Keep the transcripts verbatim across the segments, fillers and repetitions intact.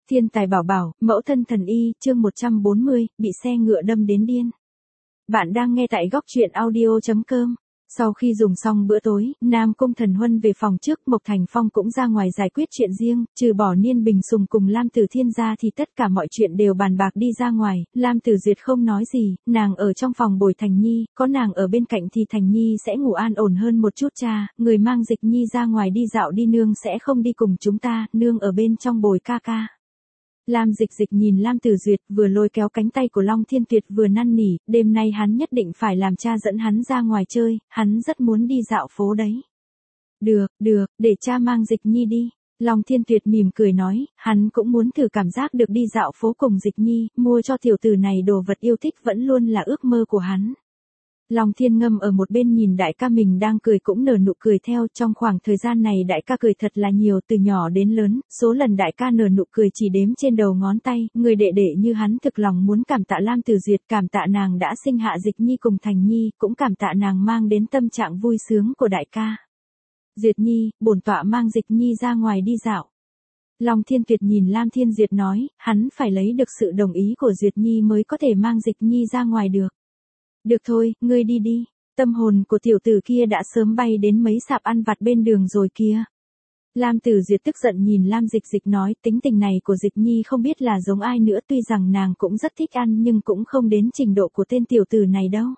Thiên tài bảo bảo, mẫu thân thần y, chương một trăm bốn mươi, bị xe ngựa đâm đến điên. Bạn đang nghe tại góc truyện audio chấm com. Sau khi dùng xong bữa tối, Nam Cung Thần Huân về phòng trước, Mộc Thành Phong cũng ra ngoài giải quyết chuyện riêng, trừ bỏ Niên Bình Sùng cùng Lam Tử Thiên ra thì tất cả mọi chuyện đều bàn bạc đi ra ngoài. Lam Tử Duyệt không nói gì, nàng ở trong phòng bồi Thành Nhi, có nàng ở bên cạnh thì Thành Nhi sẽ ngủ an ổn hơn một chút. Cha, người mang Dịch Nhi ra ngoài đi dạo đi, nương sẽ không đi cùng chúng ta, nương ở bên trong bồi ca ca. Lam Dịch Dịch nhìn Lam Tử Duyệt, vừa lôi kéo cánh tay của Long Thiên Tuyệt vừa năn nỉ, đêm nay hắn nhất định phải làm cha dẫn hắn ra ngoài chơi, hắn rất muốn đi dạo phố đấy. Được, được, để cha mang Dịch Nhi đi. Long Thiên Tuyệt mỉm cười nói, hắn cũng muốn thử cảm giác được đi dạo phố cùng Dịch Nhi, mua cho tiểu tử này đồ vật yêu thích vẫn luôn là ước mơ của hắn. Long Thiên Ngâm ở một bên nhìn đại ca mình đang cười cũng nở nụ cười theo, trong khoảng thời gian này đại ca cười thật là nhiều, từ nhỏ đến lớn, số lần đại ca nở nụ cười chỉ đếm trên đầu ngón tay, người đệ đệ như hắn thực lòng muốn cảm tạ Lam Tử Duyệt, cảm tạ nàng đã sinh hạ Dịch Nhi cùng Thành Nhi, cũng cảm tạ nàng mang đến tâm trạng vui sướng của đại ca. Duyệt Nhi, bổn tọa mang Dịch Nhi ra ngoài đi dạo. Long Thiên Tuyệt nhìn Lam Thiên Duyệt nói, hắn phải lấy được sự đồng ý của Duyệt Nhi mới có thể mang Dịch Nhi ra ngoài được. Được thôi, ngươi đi đi, tâm hồn của tiểu tử kia đã sớm bay đến mấy sạp ăn vặt bên đường rồi kia. Lam Tử Duyệt tức giận nhìn Lam Dịch Dịch nói, tính tình này của Dịch Nhi không biết là giống ai nữa, tuy rằng nàng cũng rất thích ăn nhưng cũng không đến trình độ của tên tiểu tử này đâu.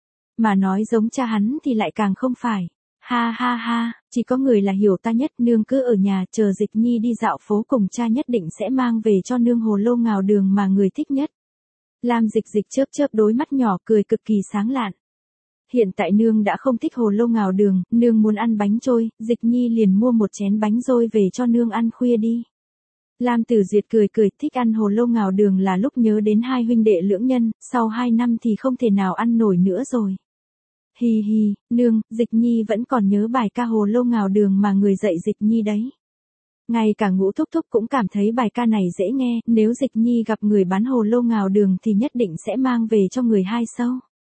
Mà nói giống cha hắn thì lại càng không phải. Ha ha ha, chỉ có người là hiểu ta nhất, nương cứ ở nhà chờ Dịch Nhi đi dạo phố cùng cha, nhất định sẽ mang về cho nương hồ lô ngào đường mà người thích nhất. Lam Dịch Dịch chớp chớp đôi mắt nhỏ cười cực kỳ sáng lạn. Hiện tại nương đã không thích hồ lô ngào đường, nương muốn ăn bánh trôi, Dịch Nhi liền mua một chén bánh trôi về cho nương ăn khuya đi. Lam Tử Duyệt cười cười, thích ăn hồ lô ngào đường là lúc nhớ đến hai huynh đệ lưỡng nhân, sau hai năm thì không thể nào ăn nổi nữa rồi. Hi hi, nương, Dịch Nhi vẫn còn nhớ bài ca hồ lô ngào đường mà người dạy Dịch Nhi đấy. Ngay cả Ngũ Thúc Thúc cũng cảm thấy bài ca này dễ nghe, nếu Dịch Nhi gặp người bán hồ lô ngào đường thì nhất định sẽ mang về cho người hai sâu.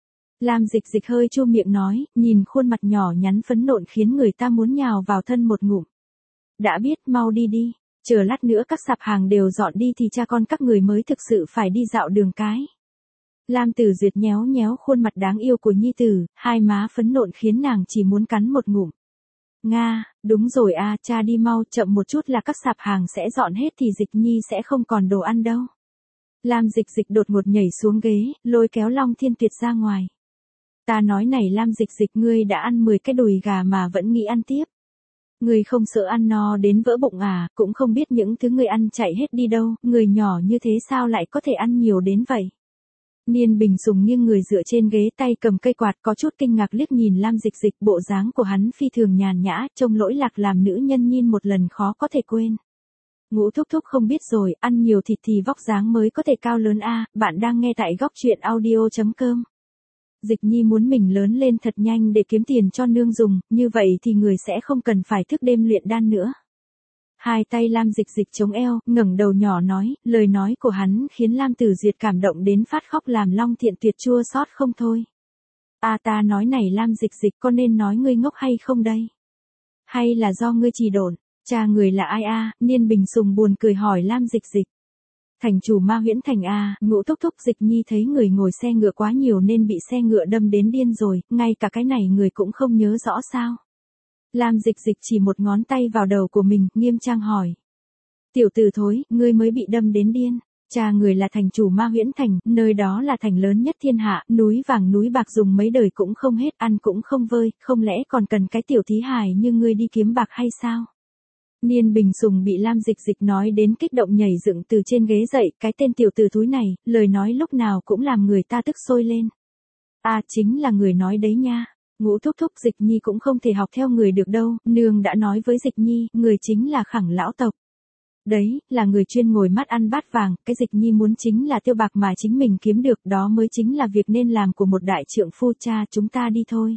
Lam Dịch Dịch hơi chu miệng nói, nhìn khuôn mặt nhỏ nhắn phấn nộn khiến người ta muốn nhào vào thân một ngụm. Đã biết, mau đi đi, chờ lát nữa các sạp hàng đều dọn đi thì cha con các người mới thực sự phải đi dạo đường cái. Lam Tử Duyệt nhéo nhéo khuôn mặt đáng yêu của nhi tử, hai má phấn nộn khiến nàng chỉ muốn cắn một ngụm. Nga, đúng rồi a, cha đi mau, chậm một chút là các sạp hàng sẽ dọn hết thì Dịch Nhi sẽ không còn đồ ăn đâu. Lam Dịch Dịch đột ngột nhảy xuống ghế, lôi kéo Long Thiên Tuyệt ra ngoài. Ta nói này Lam Dịch Dịch, ngươi đã ăn mười cái đùi gà mà vẫn nghĩ ăn tiếp. Ngươi không sợ ăn no đến vỡ bụng à, cũng không biết những thứ ngươi ăn chạy hết đi đâu, người nhỏ như thế sao lại có thể ăn nhiều đến vậy. Niên Bình Sùng nghiêng người dựa trên ghế, tay cầm cây quạt, có chút kinh ngạc liếc nhìn Lam Dịch Dịch, bộ dáng của hắn phi thường nhàn nhã, trông lỗi lạc làm nữ nhân nhìn một lần khó có thể quên. Ngũ Thúc Thúc không biết rồi, ăn nhiều thịt thì vóc dáng mới có thể cao lớn a. Bạn đang nghe tại góc truyện audio chấm com. Dịch Nhi muốn mình lớn lên thật nhanh để kiếm tiền cho nương dùng, như vậy thì người sẽ không cần phải thức đêm luyện đan nữa. Hai tay Lam Dịch Dịch chống eo, ngẩng đầu nhỏ nói, lời nói của hắn khiến Lam Tử Duyệt cảm động đến phát khóc, làm Long Thiện Tuyệt chua xót không thôi. À ta nói này Lam Dịch Dịch, có nên nói ngươi ngốc hay không đây? Hay là do ngươi trì độn? Cha người là ai a? Niên Bình Sùng buồn cười hỏi Lam Dịch Dịch. Thành chủ Ma Huyễn Thành a. Ngũ Thúc Thúc. Dịch Nhi thấy người ngồi xe ngựa quá nhiều nên bị xe ngựa đâm đến điên rồi, ngay cả cái này người cũng không nhớ rõ sao? Lam Dịch Dịch chỉ một ngón tay vào đầu của mình, nghiêm trang hỏi. Tiểu tử thối, ngươi mới bị đâm đến điên. Cha người là thành chủ Ma Huyễn Thành, nơi đó là thành lớn nhất thiên hạ, núi vàng núi bạc dùng mấy đời cũng không hết, ăn cũng không vơi, không lẽ còn cần cái tiểu thí hài như ngươi đi kiếm bạc hay sao? Niên Bình Sùng bị Lam Dịch Dịch nói đến kích động nhảy dựng từ trên ghế dậy, cái tên tiểu tử thúi này, lời nói lúc nào cũng làm người ta tức sôi lên. À chính là người nói đấy nha. Ngũ Thúc Thúc, Dịch Nhi cũng không thể học theo người được đâu, nương đã nói với Dịch Nhi, người chính là Khẳng lão tộc. Đấy, là người chuyên ngồi mắt ăn bát vàng, cái Dịch Nhi muốn chính là tiêu bạc mà chính mình kiếm được, đó mới chính là việc nên làm của một đại trượng phu. Cha, chúng ta đi thôi.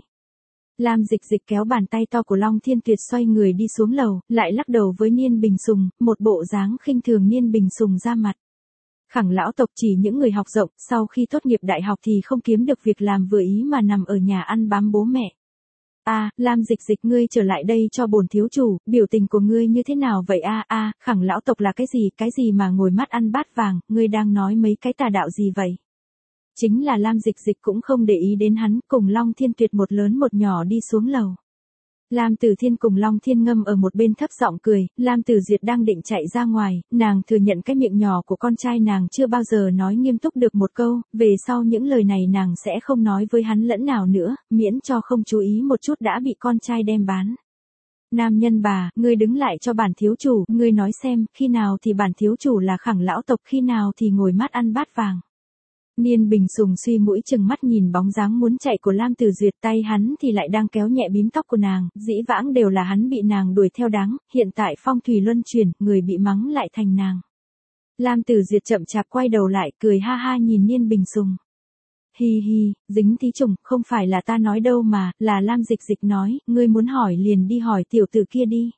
Lam Dịch Dịch kéo bàn tay to của Long Thiên Tuyệt xoay người đi xuống lầu, lại lắc đầu với Niên Bình Sùng, một bộ dáng khinh thường. Niên Bình Sùng ra mặt. Khẳng lão tộc chỉ những người học rộng, sau khi tốt nghiệp đại học thì không kiếm được việc làm vừa ý mà nằm ở nhà ăn bám bố mẹ. A, Lam Dịch Dịch ngươi trở lại đây cho bổn thiếu chủ, biểu tình của ngươi như thế nào vậy a? A, Khẳng lão tộc là cái gì, cái gì mà ngồi mắt ăn bát vàng, ngươi đang nói mấy cái tà đạo gì vậy? Chính là Lam Dịch Dịch cũng không để ý đến hắn, cùng Long Thiên Tuyệt một lớn một nhỏ đi xuống lầu. Lam Tử Thiên cùng Long Thiên Ngâm ở một bên thấp giọng cười, Lam Tử Duyệt đang định chạy ra ngoài, nàng thừa nhận cái miệng nhỏ của con trai nàng chưa bao giờ nói nghiêm túc được một câu, về sau những lời này nàng sẽ không nói với hắn lẫn nào nữa, miễn cho không chú ý một chút đã bị con trai đem bán. Nam nhân bà, ngươi đứng lại cho bản thiếu chủ, ngươi nói xem, khi nào thì bản thiếu chủ là Khẳng lão tộc, khi nào thì ngồi mắt ăn bát vàng. Niên Bình Sùng suy mũi chừng mắt nhìn bóng dáng muốn chạy của Lam Tử Duyệt, tay hắn thì lại đang kéo nhẹ bím tóc của nàng, dĩ vãng đều là hắn bị nàng đuổi theo đáng, hiện tại phong thủy luân chuyển, người bị mắng lại thành nàng. Lam Tử Duyệt chậm chạp quay đầu lại, cười ha ha nhìn Niên Bình Sùng. Hi hi, dính tí trùng, không phải là ta nói đâu mà, là Lam Dịch Dịch nói, ngươi muốn hỏi liền đi hỏi tiểu tử kia đi.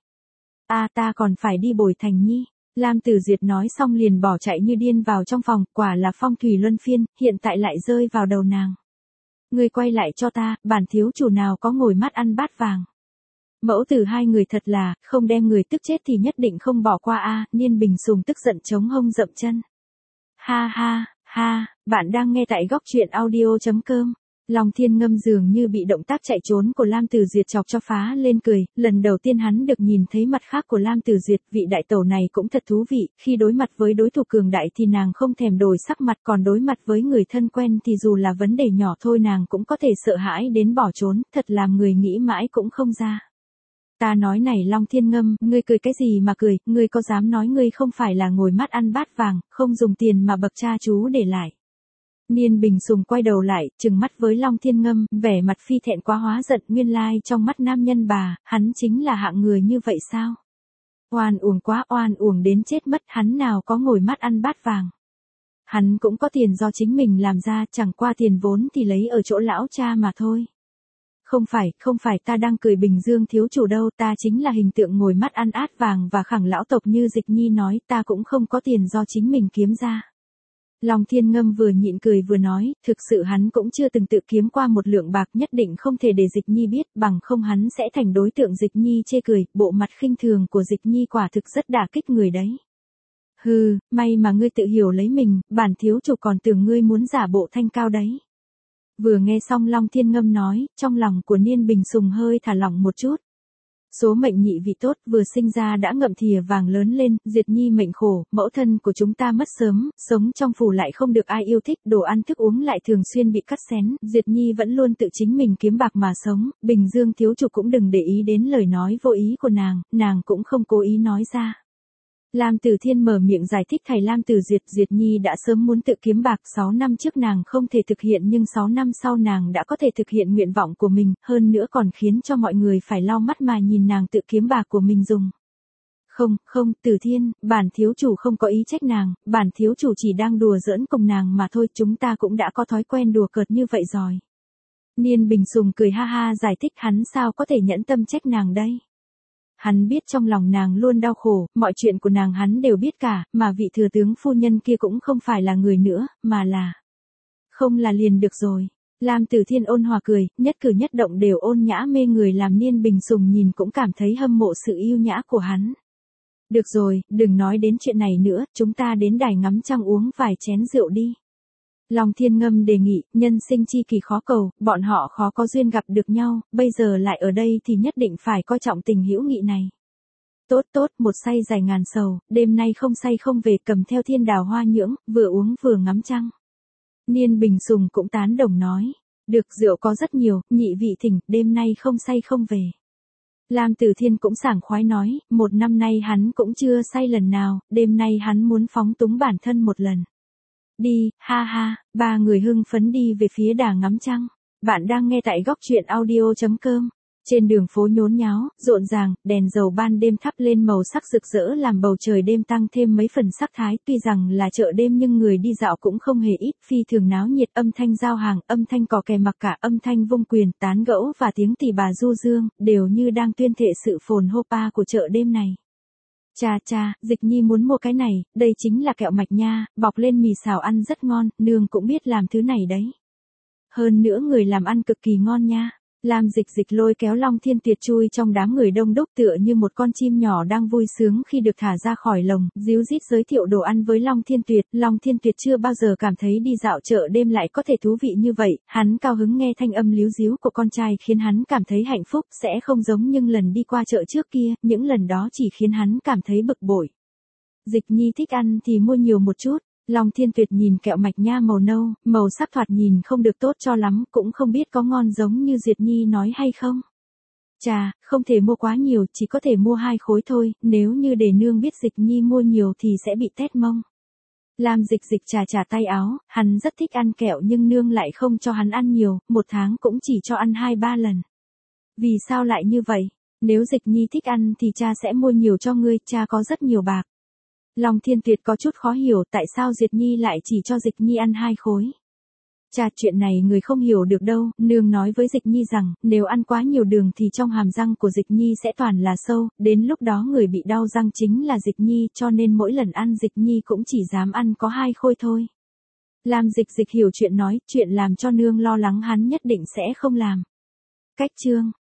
A ta còn phải đi bồi Thành Nhi. Lam Tử Duyệt nói xong liền bỏ chạy như điên vào trong phòng, quả là phong thủy luân phiên, hiện tại lại rơi vào đầu nàng. Ngươi quay lại cho ta, bản thiếu chủ nào có ngồi mắt ăn bát vàng. Mẫu tử hai người thật là, không đem người tức chết thì nhất định không bỏ qua a. Niên Bình Sùng tức giận chống hông dậm chân. Ha ha, ha, bạn đang nghe tại góc truyện audio chấm com. Long Thiên Ngâm dường như bị động tác chạy trốn của Lam Tử Duyệt chọc cho phá lên cười, lần đầu tiên hắn được nhìn thấy mặt khác của Lam Tử Duyệt, vị đại tẩu này cũng thật thú vị, khi đối mặt với đối thủ cường đại thì nàng không thèm đổi sắc mặt, còn đối mặt với người thân quen thì dù là vấn đề nhỏ thôi nàng cũng có thể sợ hãi đến bỏ trốn, thật làm người nghĩ mãi cũng không ra. Ta nói này Long Thiên Ngâm, ngươi cười cái gì mà cười, ngươi có dám nói ngươi không phải là ngồi mắt ăn bát vàng, không dùng tiền mà bậc cha chú để lại. Niên Bình Sùng quay đầu lại, trừng mắt với Long Thiên Ngâm, vẻ mặt phi thẹn quá hóa giận, nguyên lai trong mắt nam nhân bà, hắn chính là hạng người như vậy sao? Oan uổng quá, oan uổng đến chết mất, hắn nào có ngồi mắt ăn bát vàng. Hắn cũng có tiền do chính mình làm ra, chẳng qua tiền vốn thì lấy ở chỗ lão cha mà thôi. Không phải, không phải ta đang cười Bình Dương thiếu chủ đâu, ta chính là hình tượng ngồi mắt ăn át vàng và Khẳng lão tộc như Dịch Nhi nói, ta cũng không có tiền do chính mình kiếm ra. Long Thiên Ngâm vừa nhịn cười vừa nói, thực sự hắn cũng chưa từng tự kiếm qua một lượng bạc, nhất định không thể để Dịch Nhi biết, bằng không hắn sẽ thành đối tượng Dịch Nhi chê cười, bộ mặt khinh thường của Dịch Nhi quả thực rất đả kích người đấy. Hừ, may mà ngươi tự hiểu lấy mình, bản thiếu chủ còn tưởng ngươi muốn giả bộ thanh cao đấy. Vừa nghe xong Long Thiên Ngâm nói, trong lòng của Niên Bình Sùng hơi thả lỏng một chút. Số mệnh nhị vị tốt, vừa sinh ra đã ngậm thìa vàng lớn lên, Diệt Nhi mệnh khổ, mẫu thân của chúng ta mất sớm, sống trong phủ lại không được ai yêu thích, đồ ăn thức uống lại thường xuyên bị cắt xén, Diệt Nhi vẫn luôn tự chính mình kiếm bạc mà sống, Bình Dương thiếu chủ cũng đừng để ý đến lời nói vô ý của nàng, nàng cũng không cố ý nói ra. Lam Tử Thiên mở miệng giải thích thầy Lam Tử Duyệt, Duyệt Nhi đã sớm muốn tự kiếm bạc, sáu năm trước nàng không thể thực hiện nhưng sáu năm sau nàng đã có thể thực hiện nguyện vọng của mình, hơn nữa còn khiến cho mọi người phải lau mắt mà nhìn nàng tự kiếm bạc của mình dùng. Không, không, Tử Thiên, bản thiếu chủ không có ý trách nàng, bản thiếu chủ chỉ đang đùa giỡn cùng nàng mà thôi, chúng ta cũng đã có thói quen đùa cợt như vậy rồi. Niên Bình Sùng cười ha ha giải thích hắn sao có thể nhẫn tâm trách nàng đây. Hắn biết trong lòng nàng luôn đau khổ, mọi chuyện của nàng hắn đều biết cả, mà vị thừa tướng phu nhân kia cũng không phải là người nữa, mà là... Không là liền được rồi. Lam Tử Thiên ôn hòa cười, nhất cử nhất động đều ôn nhã mê người làm Niên Bình Sùng nhìn cũng cảm thấy hâm mộ sự yêu nhã của hắn. Được rồi, đừng nói đến chuyện này nữa, chúng ta đến đài ngắm trăng uống vài chén rượu đi. Long Thiên Ngâm đề nghị, nhân sinh chi kỳ khó cầu, bọn họ khó có duyên gặp được nhau, bây giờ lại ở đây thì nhất định phải coi trọng tình hữu nghị này. Tốt tốt, một say dài ngàn sầu, đêm nay không say không về, cầm theo thiên đào hoa nhưỡng, vừa uống vừa ngắm trăng. Niên Bình Sùng cũng tán đồng nói, được rượu có rất nhiều, nhị vị thỉnh, đêm nay không say không về. Lam Tử Thiên cũng sảng khoái nói, một năm nay hắn cũng chưa say lần nào, đêm nay hắn muốn phóng túng bản thân một lần. Đi, ha ha, ba người hưng phấn đi về phía đà ngắm trăng. Bạn đang nghe tại góc truyện audio chấm com. Trên đường phố nhốn nháo, rộn ràng, đèn dầu ban đêm thắp lên màu sắc rực rỡ làm bầu trời đêm tăng thêm mấy phần sắc thái. Tuy rằng là chợ đêm nhưng người đi dạo cũng không hề ít, phi thường náo nhiệt, âm thanh giao hàng, âm thanh cò kè mặc cả, âm thanh vung quyền, tán gẫu và tiếng tỳ bà du dương, đều như đang tuyên thệ sự phồn hô pa của chợ đêm này. Cha cha, Dịch Nhi muốn mua cái này, đây chính là kẹo mạch nha, bọc lên mì xào ăn rất ngon, nương cũng biết làm thứ này đấy. Hơn nữa người làm ăn cực kỳ ngon nha. Lam Dịch Dịch lôi kéo Long Thiên Tuyệt chui trong đám người đông đúc tựa như một con chim nhỏ đang vui sướng khi được thả ra khỏi lồng, díu dít giới thiệu đồ ăn với Long Thiên Tuyệt. Long Thiên Tuyệt chưa bao giờ cảm thấy đi dạo chợ đêm lại có thể thú vị như vậy, hắn cao hứng nghe thanh âm líu díu của con trai khiến hắn cảm thấy hạnh phúc, sẽ không giống những lần đi qua chợ trước kia, những lần đó chỉ khiến hắn cảm thấy bực bội. Dịch Nhi thích ăn thì mua nhiều một chút. Long Thiên Tuyệt nhìn kẹo mạch nha màu nâu, màu sắc thoạt nhìn không được tốt cho lắm, cũng không biết có ngon giống như Duyệt Nhi nói hay không. Chà, không thể mua quá nhiều, chỉ có thể mua hai khối thôi, nếu như để nương biết Dịch Nhi mua nhiều thì sẽ bị tét mông. Lam Dịch Dịch chà chà tay áo, hắn rất thích ăn kẹo nhưng nương lại không cho hắn ăn nhiều, một tháng cũng chỉ cho ăn hai ba lần. Vì sao lại như vậy? Nếu Dịch Nhi thích ăn thì cha sẽ mua nhiều cho ngươi, cha có rất nhiều bạc. Long Thiên Tuyệt có chút khó hiểu tại sao Duyệt Nhi lại chỉ cho Dịch Nhi ăn hai khối. Chà, chuyện này người không hiểu được đâu, nương nói với Dịch Nhi rằng, nếu ăn quá nhiều đường thì trong hàm răng của Dịch Nhi sẽ toàn là sâu, đến lúc đó người bị đau răng chính là Dịch Nhi, cho nên mỗi lần ăn Dịch Nhi cũng chỉ dám ăn có hai khối thôi. Lam Dịch Dịch hiểu chuyện nói, chuyện làm cho nương lo lắng hắn nhất định sẽ không làm. Cách chương